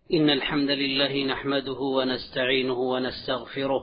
إن الحمد لله نحمده ونستعينه ونستغفره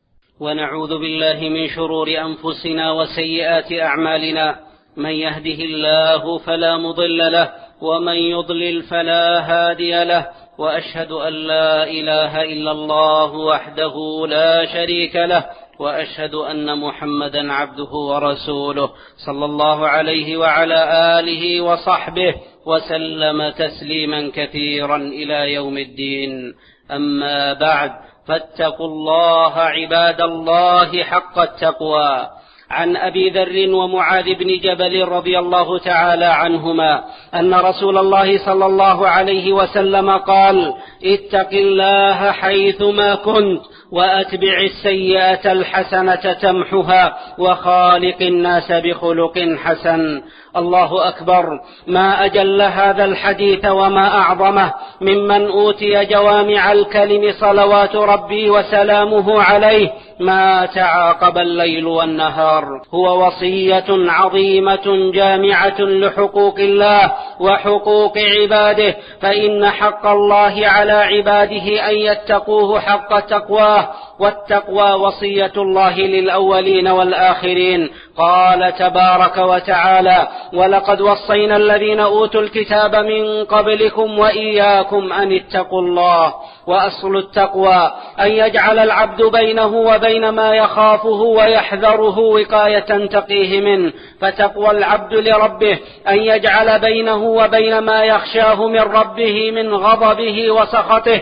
ونعوذ بالله من شرور أنفسنا وسيئات أعمالنا. من يهده الله فلا مضل له ومن يضلل فلا هادي له، وأشهد أن لا إله إلا الله وحده لا شريك له، وأشهد أن محمدا عبده ورسوله صلى الله عليه وعلى آله وصحبه وسلم تسليما كثيرا إلى يوم الدين. أما بعد، فاتقوا الله عباد الله حق التقوى. عن أبي ذر ومعاذ بن جبل رضي الله تعالى عنهما أن رسول الله صلى الله عليه وسلم قال: اتق الله حيثما كنت وأتبع السيئة الحسنة تمحها وخالق الناس بخلق حسن. الله أكبر، ما أجل هذا الحديث وما أعظمه ممن أوتي جوامع الكلم صلوات ربي وسلامه عليه ما تعاقب الليل والنهار. هو وصية عظيمة جامعة لحقوق الله وحقوق عباده، فإن حق الله على عباده أن يتقوه حق تقواه، والتقوى وصية الله للأولين والآخرين. قال تبارك وتعالى: ولقد وصينا الذين أوتوا الكتاب من قبلكم وإياكم أن اتقوا الله. وأصل التقوى أن يجعل العبد بينه وبين ما يخافه ويحذره وقاية تقيه منه، فتقوى العبد لربه أن يجعل بينه وبين ما يخشاه من ربه من غضبه وسخطه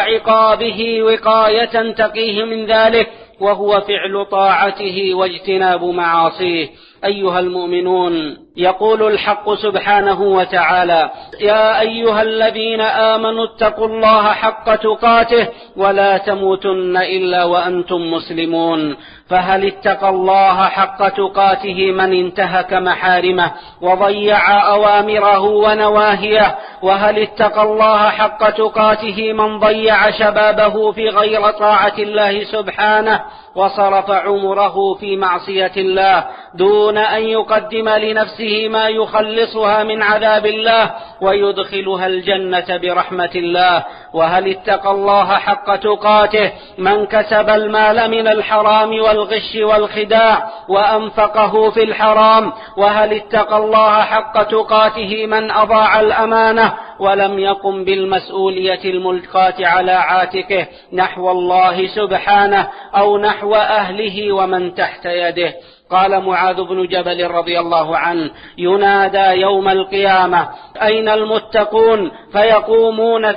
وعقابه وقاية تقيه من ذلك، وهو فعل طاعته واجتناب معاصيه. أيها المؤمنون، يقول الحق سبحانه وتعالى: يا أيها الذين آمنوا اتقوا الله حق تقاته ولا تموتن إلا وأنتم مسلمون. فهل اتقى الله حق تقاته من انتهك محارمه وضيع أوامره ونواهيه؟ وهل اتقى الله حق تقاته من ضيع شبابه في غير طاعة الله سبحانه وصرف عمره في معصية الله دون أن يقدم لنفسه ما يخلصها من عذاب الله ويدخلها الجنة برحمة الله؟ وهل اتقى الله حق تقاته من كسب المال من الحرام والغش والخداع وأنفقه في الحرام؟ وهل اتقى الله حق تقاته من أضاع الأمانة ولم يقم بالمسؤولية الملقاة على عاتقه نحو الله سبحانه أو نحو أهله ومن تحت يده؟ قال معاذ بن جبل رضي الله عنه: ينادى يوم القيامة: أين المتقون؟ فيقومون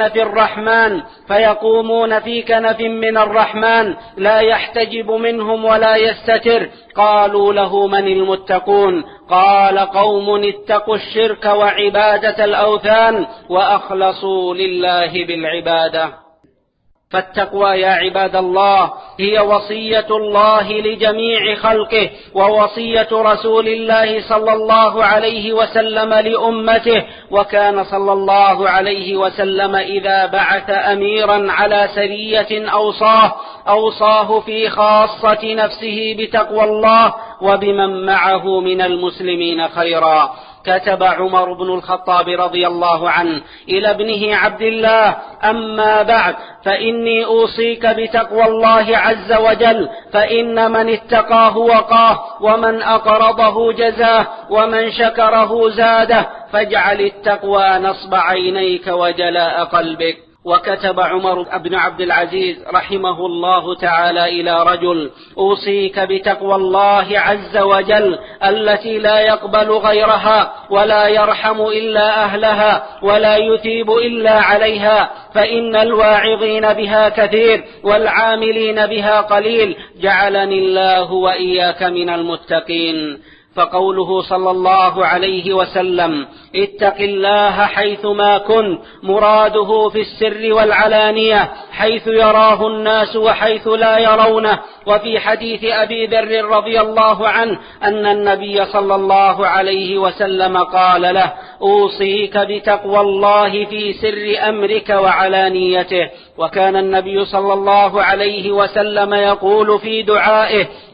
في كنف من الرحمن لا يحتجب منهم ولا يستتر. قالوا له: من المتقون؟ قال: قوم اتقوا الشرك وعبادة الأوثان وأخلصوا لله بالعبادة. فالتقوى يا عباد الله هي وصية الله لجميع خلقه، ووصية رسول الله صلى الله عليه وسلم لأمته. وكان صلى الله عليه وسلم إذا بعث أميرا على سرية أوصاه في خاصة نفسه بتقوى الله وبمن معه من المسلمين خيرا. كتب عمر بن الخطاب رضي الله عنه إلى ابنه عبد الله: أما بعد، فإني أوصيك بتقوى الله عز وجل، فإن من اتقاه وقاه، ومن أقرضه جزاه، ومن شكره زاده، فاجعل التقوى نصب عينيك وجلاء قلبك. وكتب عمر بن عبد العزيز رحمه الله تعالى إلى رجل: أوصيك بتقوى الله عز وجل التي لا يقبل غيرها ولا يرحم إلا أهلها ولا يثيب إلا عليها، فإن الواعظين بها كثير والعاملين بها قليل، جعلني الله وإياك من المتقين. فقوله صلى الله عليه وسلم: اتق الله حيثما كنت، مراده في السر والعلانية، حيث يراه الناس وحيث لا يرونه. وفي حديث أبي ذر رضي الله عنه أن النبي صلى الله عليه وسلم قال له: أوصيك بتقوى الله في سر أمرك وعلانيته. وكان النبي صلى الله عليه وسلم يقول في دعائه: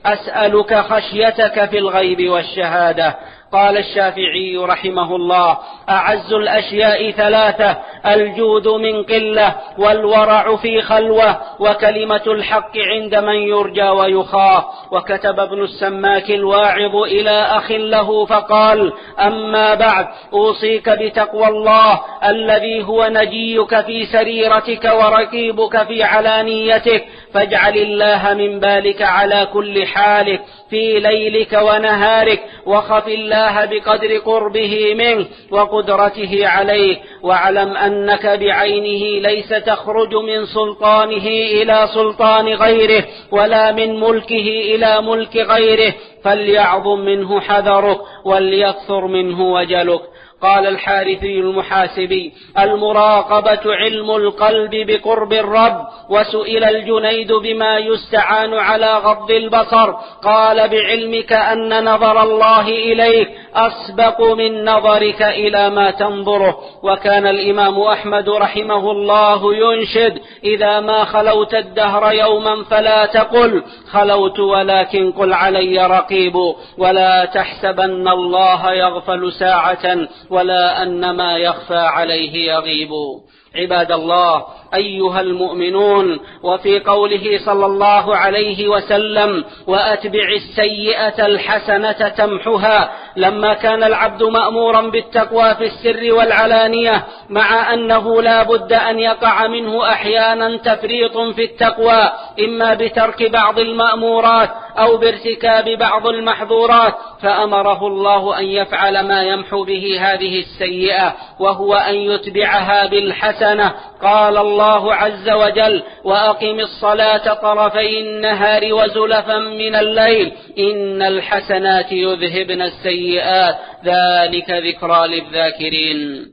أسألك خشيتك في الغيب والشهادة. قال الشافعي رحمه الله: أعز الأشياء ثلاثة: الجود من قلة، والورع في خلوة، وكلمة الحق عند من يرجى ويخاف. وكتب ابن السماك الواعظ إلى أخ له فقال: أما بعد، أوصيك بتقوى الله الذي هو نجيك في سريرتك ورقيبك في علانيتك، فاجعل الله من بالك على كل حالك في ليلك ونهارك، وخف الله بقدر قربه منه وقدرته عليك، واعلم أنك بعينه ليس تخرج من سلطانه إلى سلطان غيره، ولا من ملكه إلى ملك غيره، فليعظم منه حذرك وليكثر منه وجلك. قال الحارثي المحاسبي: المراقبة علم القلب بقرب الرب. وسئل الجنيد بما يستعان على غض البصر، قال: بعلمك أن نظر الله إليك أسبق من نظرك إلى ما تنظره. وكان الإمام أحمد رحمه الله ينشد: إذا ما خلوت الدهر يوما فلا تقل خلوت، ولكن قل علي رقيب، ولا تحسبن الله يغفل ساعة، ولا أن ما يخفى عليه يغيب. عباد الله، أيها المؤمنون، وفي قوله صلى الله عليه وسلم: وأتبع السيئة الحسنة تمحها، لما كان العبد مأمورا بالتقوى في السر والعلانية، مع أنه لا بد أن يقع منه أحيانا تفريط في التقوى، إما بترك بعض المأمورات أو بارتكاب بعض المحظورات، فأمره الله أن يفعل ما يمحو به هذه السيئة، وهو أن يتبعها بالحسنة. قال الله عز وجل: وأقم الصلاة طرفي النهار وزلفا من الليل إن الحسنات يذهبن السيئات ذلك ذكرى للذاكرين.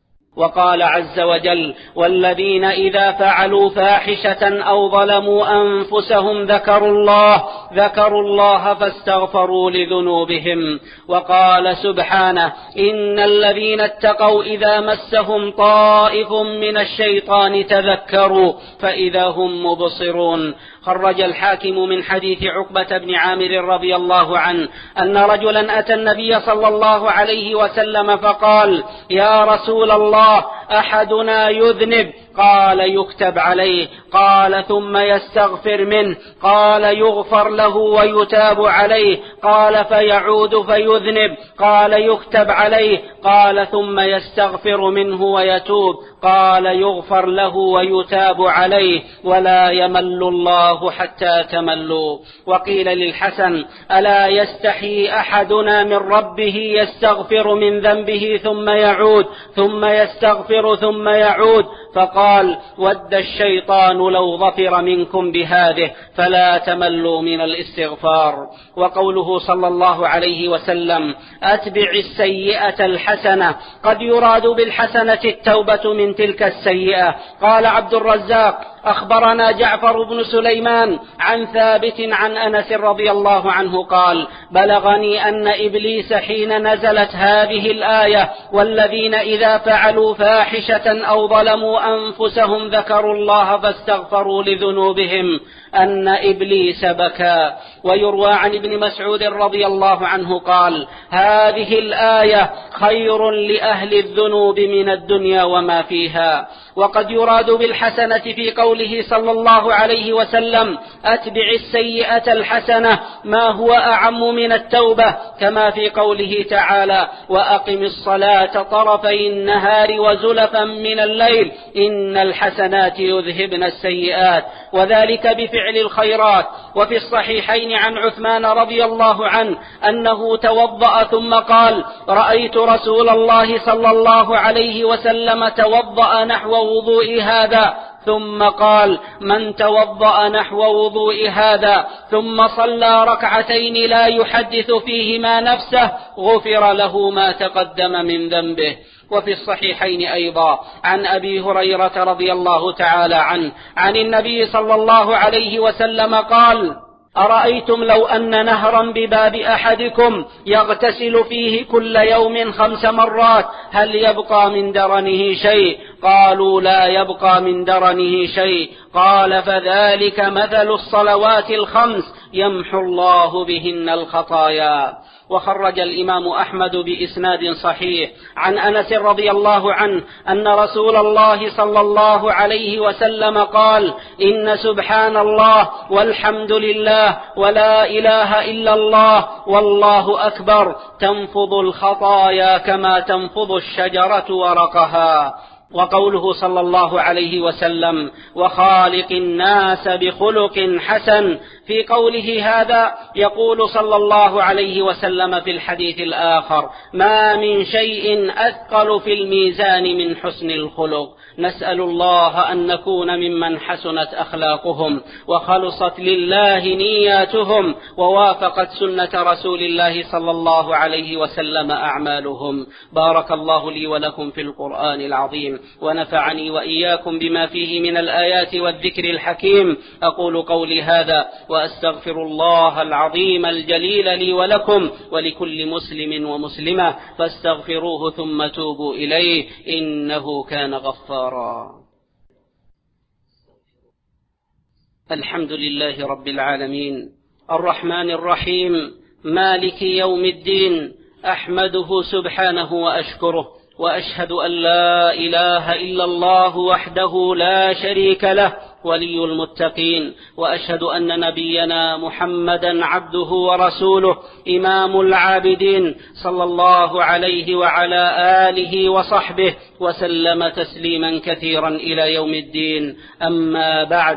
وقال عز وجل: والذين إذا فعلوا فاحشة أو ظلموا أنفسهم ذكروا الله فاستغفروا لذنوبهم. وقال سبحانه: إن الذين اتقوا إذا مسهم طائف من الشيطان تذكروا فإذا هم مبصرون. خرج الحاكم من حديث عقبة بن عامر رضي الله عنه أن رجلا أتى النبي صلى الله عليه وسلم فقال: يا رسول الله، أحدنا يذنب. قال: يكتب عليه. قال: ثم يستغفر منه. قال: يغفر له ويتاب عليه. قال: فيعود فيذنب. قال: يكتب عليه. قال: ثم يستغفر منه ويتوب. قال: يغفر له ويتاب عليه، ولا يمل الله حتى تملوا. وقيل للحسن: ألا يستحي أحدنا من ربه يستغفر من ذنبه ثم يعود، ثم يستغفر ثم يعود؟ فقال: ود الشيطان لو ظفر منكم بهذه، فلا تملوا من الاستغفار. وقوله صلى الله عليه وسلم: أتبع السيئة الحسنة، قد يراد بالحسنة التوبة من تلك السيئة. قال عبد الرزاق: أخبرنا جعفر بن سليمان عن ثابت عن أنس رضي الله عنه قال: بلغني أن إبليس حين نزلت هذه الآية: والذين إذا فعلوا فاحشة أو ظلموا أنفسهم ذكروا الله فاستغفروا لذنوبهم، أن إبليس بكى. ويروى عن ابن مسعود رضي الله عنه قال: هذه الآية خير لأهل الذنوب من الدنيا وما فيها. وقد يراد بالحسنة في قوله صلى الله عليه وسلم: أتبع السيئة الحسنة، ما هو أعم من التوبة، كما في قوله تعالى: وأقم الصلاة طرفي النهار وزلفا من الليل إن الحسنات يذهبن السيئات، وذلك بفعل الخيرات. وفي الصحيحين عن عثمان رضي الله عنه أنه توضأ ثم قال: رأيت رسول الله صلى الله عليه وسلم توضأ نحو وضوء هذا، ثم قال: من توضأ نحو وضوء هذا ثم صلى ركعتين لا يحدث فيهما نفسه غفر له ما تقدم من ذنبه. وفي الصحيحين أيضا عن أبي هريرة رضي الله تعالى عنه عن النبي صلى الله عليه وسلم قال: أرأيتم لو أن نهرا بباب أحدكم يغتسل فيه كل يوم 5 مرات هل يبقى من درنه شيء؟ قالوا: لا يبقى من درنه شيء. قال: فذلك مثل الصلوات 5 يمحو الله بهن الخطايا. وخرج الإمام أحمد بإسناد صحيح عن أنس رضي الله عنه أن رسول الله صلى الله عليه وسلم قال: إن سبحان الله والحمد لله ولا إله إلا الله والله أكبر تنفض الخطايا كما تنفض الشجرة ورقها. وقوله صلى الله عليه وسلم: وخالق الناس بخلق حسن، في قوله هذا يقول صلى الله عليه وسلم في الحديث الآخر: ما من شيء أثقل في الميزان من حسن الخلق. نسأل الله أن نكون ممن حسنت أخلاقهم وخلصت لله نياتهم ووافقت سنة رسول الله صلى الله عليه وسلم أعمالهم. بارك الله لي ولكم في القرآن العظيم، ونفعني وإياكم بما فيه من الآيات والذكر الحكيم. أقول قولي هذا وأستغفر الله العظيم الجليل لي ولكم ولكل مسلم ومسلمة، فاستغفروه ثم توبوا إليه إنه كان غفارا. الحمد لله رب العالمين الرحمن الرحيم مالك يوم الدين، أحمده سبحانه وأشكره، وأشهد أن لا إله إلا الله وحده لا شريك له ولي المتقين، وأشهد أن نبينا محمدا عبده ورسوله إمام العابدين صلى الله عليه وعلى آله وصحبه وسلم تسليما كثيرا إلى يوم الدين. أما بعد،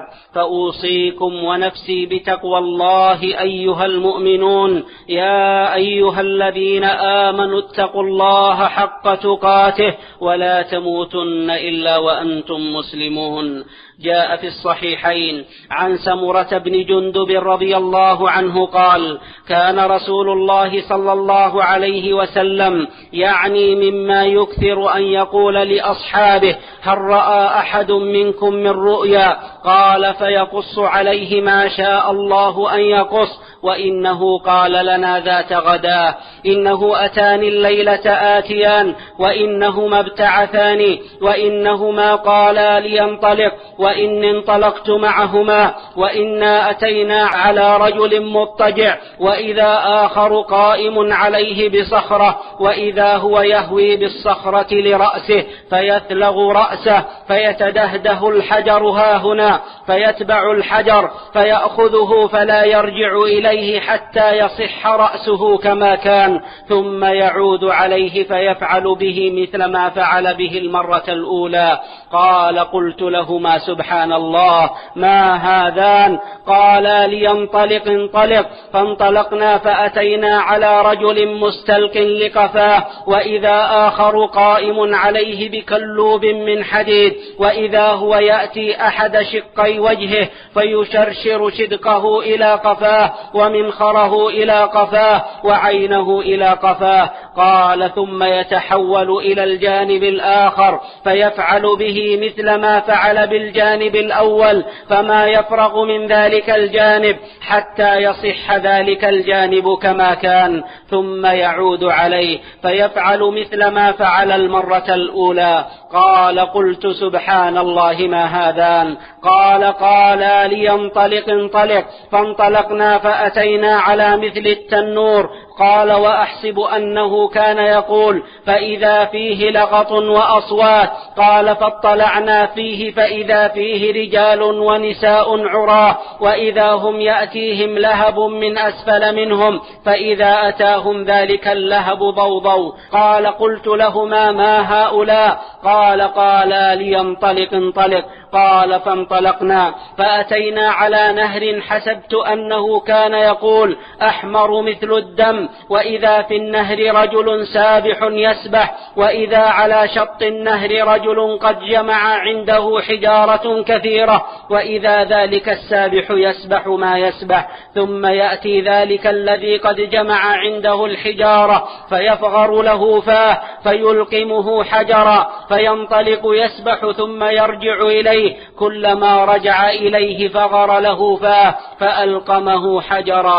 فأوصيكم ونفسي بتقوى الله أيها المؤمنون. يا أيها الذين آمنوا اتقوا الله حق تقاته ولا تموتن إلا وأنتم مسلمون. جاء في الصحيحين عن سمرة بن جندب رضي الله عنه قال: كان رسول الله صلى الله عليه وسلم يعني مما يكثر أن يقول لأصحابه: هل رأى أحد منكم من رؤيا؟ قال: فيقص عليه ما شاء الله أن يقص، وإنه قال لنا ذات غداة: إنه أتاني الليلة آتيان، وإنهما ابتعثاني، وإنهما قالا لينطلق، وإن انطلقت معهما، وإنا أتينا على رجل مضطجع، وإذا آخر قائم عليه بصخرة، وإذا هو يهوي بالصخرة لرأسه فيثلغ رأسه، فيتدهده الحجر هاهنا، فيتبع الحجر فيأخذه فلا يرجع إليه حتى يصح رأسه كما كان، ثم يعود عليه فيفعل به مثل ما فعل به المرة الأولى. قال: قلت لهما: سبحان الله، ما هذان؟ قالا: لينطلق انطلق. فانطلقنا فأتينا على رجل مستلق لقفاه، وإذا آخر قائم عليه بكلوب من حديد، وإذا هو يأتي أحد شقي وجهه فيشرشر شدقه إلى قفاه، ومنخره إلى قفاه، وعينه إلى قفاه. قال: ثم يتحول إلى الجانب الآخر فيفعل به مثل ما فعل بالجانب الأول، فما يفرغ من ذلك الجانب حتى يصح ذلك الجانب كما كان، ثم يعود عليه فيفعل مثل ما فعل المرة الأولى. قال: قلت: سبحان الله، ما هذان؟ قالا: لينطلق انطلق. فانطلقنا فأتينا على مثل التنور. قال: وأحسب أنه كان يقول: فإذا فيه لغط وأصوات. قال: فاطلعنا فيه فإذا فيه رجال ونساء عراه، وإذا هم يأتيهم لهب من أسفل منهم، فإذا أتاهم ذلك اللهب ضوضوا. قال: قلت لهما: ما هؤلاء؟ قالا: لينطلق انطلق. قال: فانطلقنا فأتينا على نهر حسبت أنه كان يقول: أحمر مثل الدم، وإذا في النهر رجل سابح يسبح، وإذا على شط النهر رجل قد جمع عنده حجارة كثيرة، وإذا ذلك السابح يسبح ما يسبح، ثم يأتي ذلك الذي قد جمع عنده الحجارة فيفغر له فاه فيلقمه حجرا، فينطلق يسبح ثم يرجع إليه، كلما رجع إليه فغر له فاه فألقمه حجرا.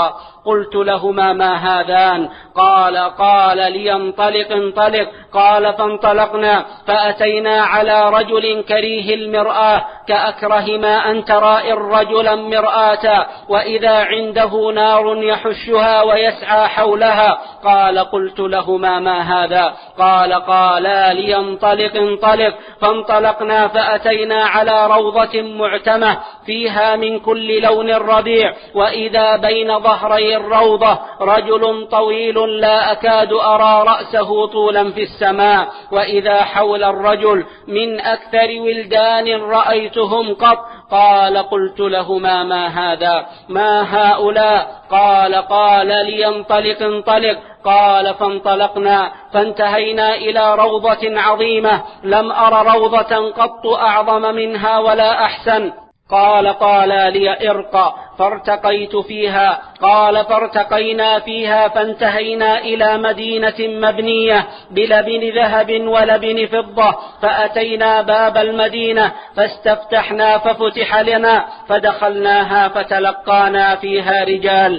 قلت لهما ما هذان؟ قال لي انطلق. قال فانطلقنا فأتينا على رجل كريه المرآة كأكره ما أن ترى الرجلا مرآة، وإذا عنده نار يحشها ويسعى حولها. قلت لهما ما هذا؟ قالا لي انطلق. فانطلقنا فأتينا على روضة معتمة فيها من كل لون ربيع، وإذا بين ظهري الروضة رجل طويل لا أكاد أرى رأسه طولا في السماء، وإذا حول الرجل من أكثر ولدان رأيتهم قط. قلت لهما ما هذا؟ ما هؤلاء؟ قال لي انطلق. فانطلقنا فانتهينا إلى روضة عظيمة لم أر روضة قط أعظم منها ولا أحسن. قال لي ارق، فارتقيت فيها. فارتقينا فيها فانتهينا إلى مدينة مبنية بلبن ذهب ولبن فضة، فأتينا باب المدينة فاستفتحنا ففتح لنا، فدخلناها فتلقانا فيها رجال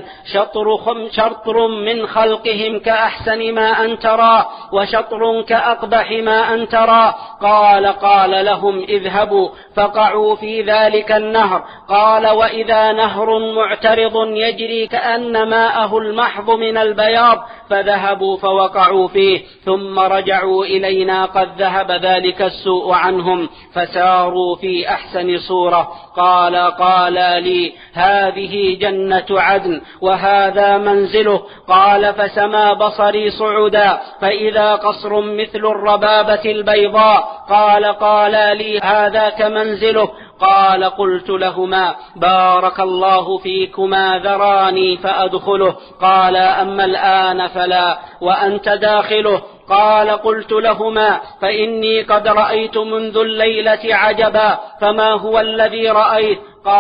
شطر من خلقهم كأحسن ما أن ترى، وشطر كأقبح ما أن ترى. قال لهم اذهبوا فقعوا في ذلك النهر. وإذا نهر معترض يجري كأن ماءه المحض من البياض، فذهبوا فوقعوا فيه ثم رجعوا إلينا قد ذهب ذلك السوء عنهم، فساروا في أحسن صورة. قال لي هذه جنة عدن وهذا منزله. فسما بصري صعدا فإذا قصر مثل الربابة البيضاء. قال لي هذاك منزله. قلت لهما بارك الله فيكما ذراني فأدخله. أما الآن فلا وأنت داخله. قلت لهما فإني قد رأيت منذ الليلة عجبا، فما هو الذي رأيت؟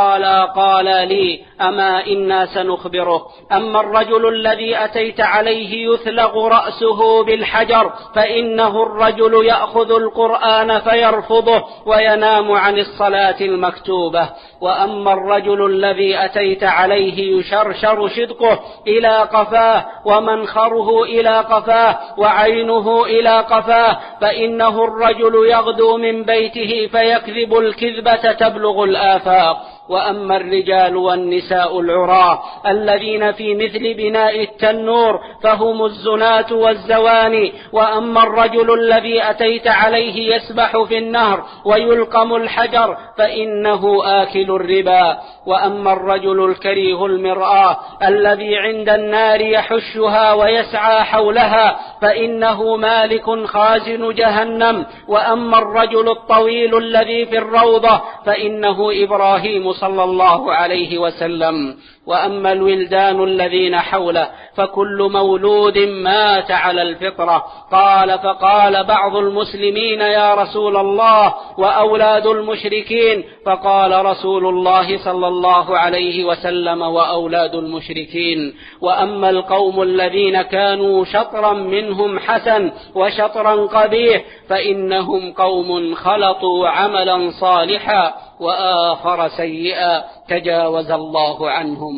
قال لي أما إنا سنخبره. أما الرجل الذي أتيت عليه يثلغ رأسه بالحجر، فإنه الرجل يأخذ القرآن فيرفضه وينام عن الصلاة المكتوبة. وأما الرجل الذي أتيت عليه يشرشر شدقه إلى قفاه ومنخره إلى قفاه وعينه إلى قفاه، فإنه الرجل يغدو من بيته فيكذب الكذبة تبلغ الآفاق. وأما الرجال والنساء العراة الذين في مثل بناء التنور فهم الزناة والزواني. وأما الرجل الذي أتيت عليه يسبح في النهر ويلقم الحجر فإنه آكل الربا. وأما الرجل الكريه المرآة الذي عند النار يحشها ويسعى حولها فإنه مالك خازن جهنم. وأما الرجل الطويل الذي في الروضة فإنه إبراهيم صلى الله عليه وسلم. وأما الولدان الذين حوله فكل مولود مات على الفطرة. فقال بعض المسلمين يا رسول الله وأولاد المشركين؟ فقال رسول الله صلى الله عليه وسلم وأولاد المشركين. وأما القوم الذين كانوا شطرا منهم حسن وشطرا قبيح فإنهم قوم خلطوا عملا صالحا وآخر سيئا تجاوز الله عنهم.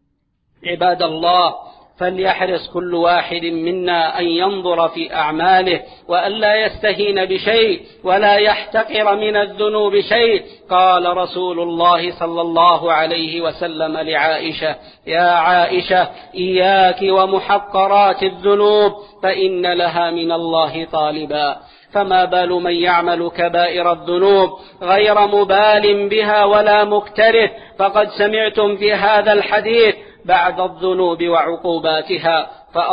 عباد الله، فليحرص كل واحد منا أن ينظر في أعماله وأن لا يستهين بشيء ولا يحتقر من الذنوب شيء. قال رسول الله صلى الله عليه وسلم لعائشة: يا عائشة إياك ومحقرات الذنوب فإن لها من الله طالبا. فما بال من يعمل كبائر الذنوب غير مبال بها ولا مكتره؟ فقد سمعتم في هذا الحديث بعد الذنوب وعقوباتها.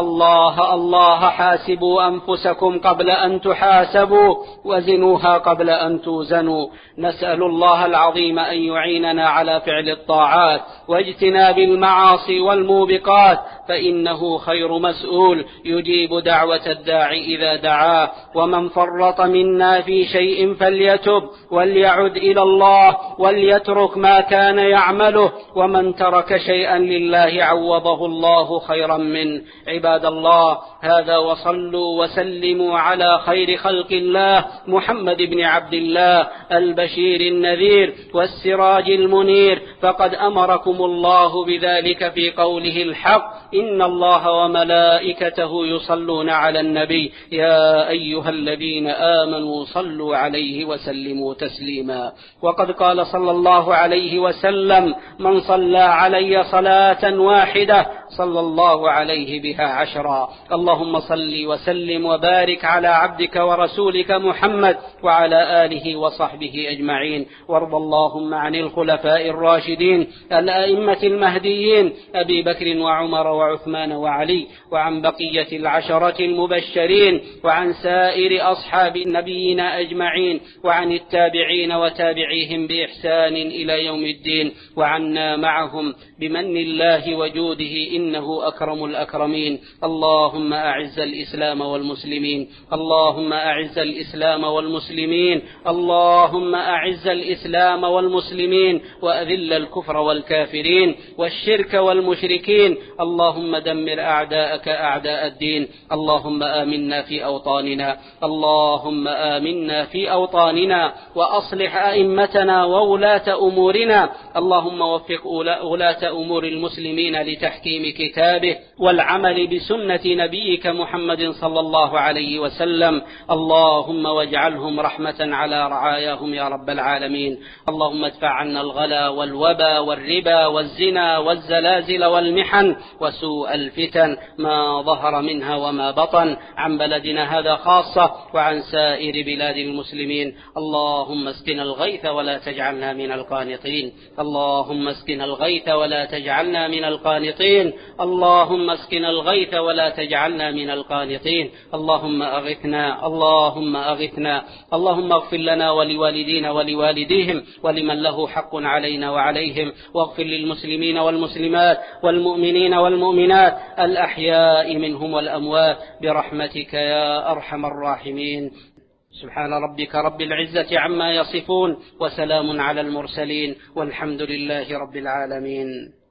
فالله حاسبوا أنفسكم قبل أن تحاسبوا وزنوها قبل أن توزنوا. نسأل الله العظيم أن يعيننا على فعل الطاعات واجتناب المعاصي والموبقات، فإنه خير مسؤول يجيب دعوة الداعي إذا دعاه. ومن فرط منا في شيء فليتب وليعد إلى الله وليترك ما كان يعمله، ومن ترك شيئا لله عوضه الله خيرا منه. عباد الله، هذا وصلوا وسلموا على خير خلق الله محمد بن عبد الله البشير النذير والسراج المنير، فقد أمركم الله بذلك في قوله الحق: إن الله وملائكته يصلون على النبي يا أيها الذين آمنوا صلوا عليه وسلموا تسليما. وقد قال صلى الله عليه وسلم: من صلى علي صلاة واحدة صلى الله عليه بها 10. اللهم صل وسلم وبارك على عبدك ورسولك محمد وعلى آله وصحبه أجمعين. وارض اللهم عن الخلفاء الراشدين الأئمة المهديين أبي بكر وعمر وعثمان وعلي، وعن بقية العشرة المبشرين، وعن سائر أصحاب النبيين أجمعين، وعن التابعين وتابعيهم بإحسان إلى يوم الدين، وعنا معهم بمن الله وجوده إنه أكرم الأكرمين. اللهم أعز الإسلام والمسلمين، اللهم أعز الإسلام والمسلمين، اللهم أعز الإسلام والمسلمين، وأذل الكفر والكافرين والشرك والمشركين. اللهم دمر أعداءك أعداء الدين. اللهم آمنا في أوطاننا، اللهم آمنا في أوطاننا، وأصلح أئمتنا وولاة أمورنا. اللهم وفق ولاة أمور المسلمين لتحكيم كتابه والعمل بسنة نبيك محمد صلى الله عليه وسلم. اللهم واجعلهم رحمة على رعاياهم يا رب العالمين. اللهم ادفع عنا الغلا والوبا والربا والزنا والزلازل والمحن وسوء الفتن ما ظهر منها وما بطن عن بلدنا هذا خاصة وعن سائر بلاد المسلمين. اللهم اسقنا الغيث ولا تجعلنا من القانطين، اللهم اسقنا الغيث ولا تجعلنا من القانطين، اللهم اسقنا الغيث ولا تجعلنا من القانطين. اللهم أغثنا، اللهم أغثنا. اللهم اغفر لنا ولوالدينا ولوالديهم ولمن له حق علينا وعليهم، واغفر للمسلمين والمسلمات والمؤمنين والمؤمنات الأحياء منهم والأموات برحمتك يا أرحم الراحمين. سبحان ربك رب العزة عما يصفون، وسلام على المرسلين، والحمد لله رب العالمين.